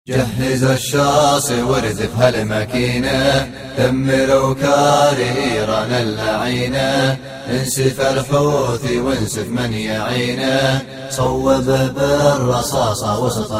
جهز الشاصي واردف هالماكينة، دمروا كاري إيران اللعينة، انسف الحوثي وانسف من يعينه، صوبه بالرصاصة وسط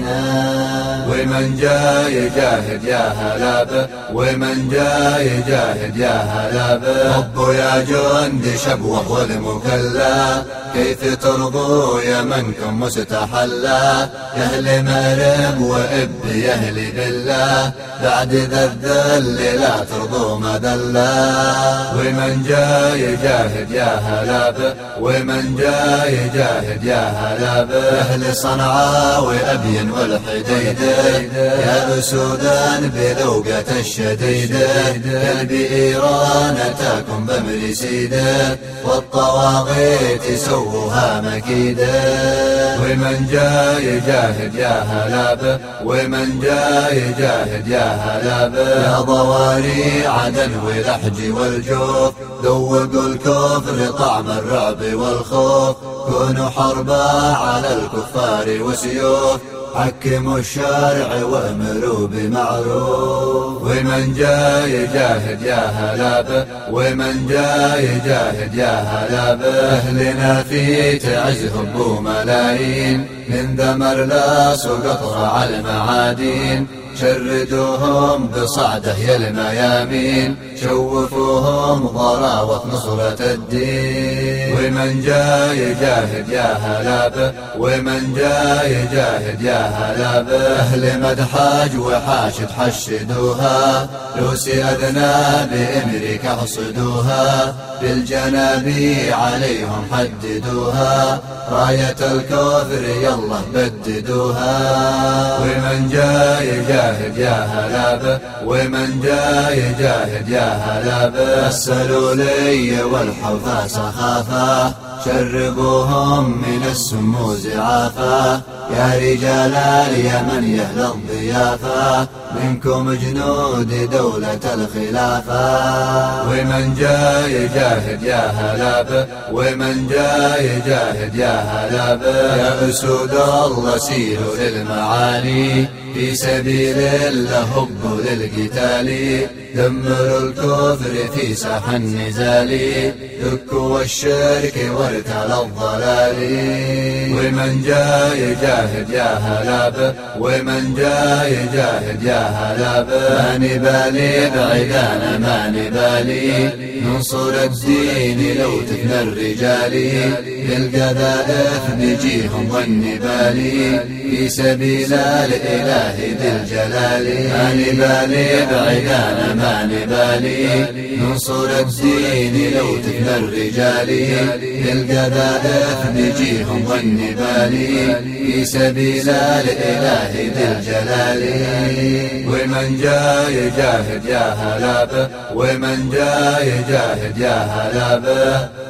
عينه. ومن جاي يجاهد يا هلا به، ومن جاي يجاهد يا هلا به، هبوا يا جندي شبوه والمكلا، كيف ترضوا يا منكم مستحلا، يا اهل مأرب وإب يا اهل بالله، بعد ذا الذل لا ترضوا مذلا. ومن جاي يجاهد يا هلا به، ومن جاي يجاهد يا هلا به، يا اهل صنعاء وأبين والحديدة، يا أسودا بذوقة الشديدة، قلبي إيران أتاكم بأمر سيده، والطواغيت سووها مكيدة. ومن جاي يجاهد يا هلا به، ومن جاي يجاهد يا هلا به، يا ضواري عدن والأحج والجوف، ذوقوا الكفر طعم الرعب والخوف، كونوا حربا على الكفار وسيوف، حكموا الشارع وامروا بمعروف. ومن جاي يجاهد يا هلا به، ومن جاي يجاهد يا هلا به، أهلنا في تعز هبوا ملايين، من ذمر لاس وقطر على المعادين، شردوهم بصعده يا الميامين، شوفوهم ضراوة نصرة الدين. ومن جاي يجاهد يا هلا به، ومن جاي يجاهد يا هلا به، أهل مدحاج وحاشد حشدوها، لوسي أذنى بأمريكا حصدوها، بالجنابي عليهم حددوها، راية الكفر يلا بددوها. ومن جاي يجاهد يا هلا به، ومن جاي يجاهد يا هلا به، مثلوا لي والحوثى سخافة، شربوهم من السمو زعافة، يا رجال اليمن يا أهل الضيافة، منكم جنود دولة الخلافة. ومن جاي يجاهد يا هلا به، ومن جاي يجاهد يا هلا به، يا أسود الله سيروا للمعالي، في سبيل الله هبوا للقتال، دمروا الكفر في ساح النزال، دكوا الشرك وارتل الضلال. ومن جاي يجاهد يا هلا به، ومن جاي يجاهد يا هلا به، ما نبالي بعيدانا ما نبالي، ننصر الدين لو تفنى الرجال، للقذائف نجيهم والنبالي، في سبيل الإله ذي الجلال. ما نبالي بعيدانا ما نبالي، ننصر الدين لو تفنى الرجال، للقذائف نجيهم والنبالي، في سبيل الإله ذي الجلال. ومن جاي يجاهد يا هلا به، ومن جاي يجاهد يا هلا به.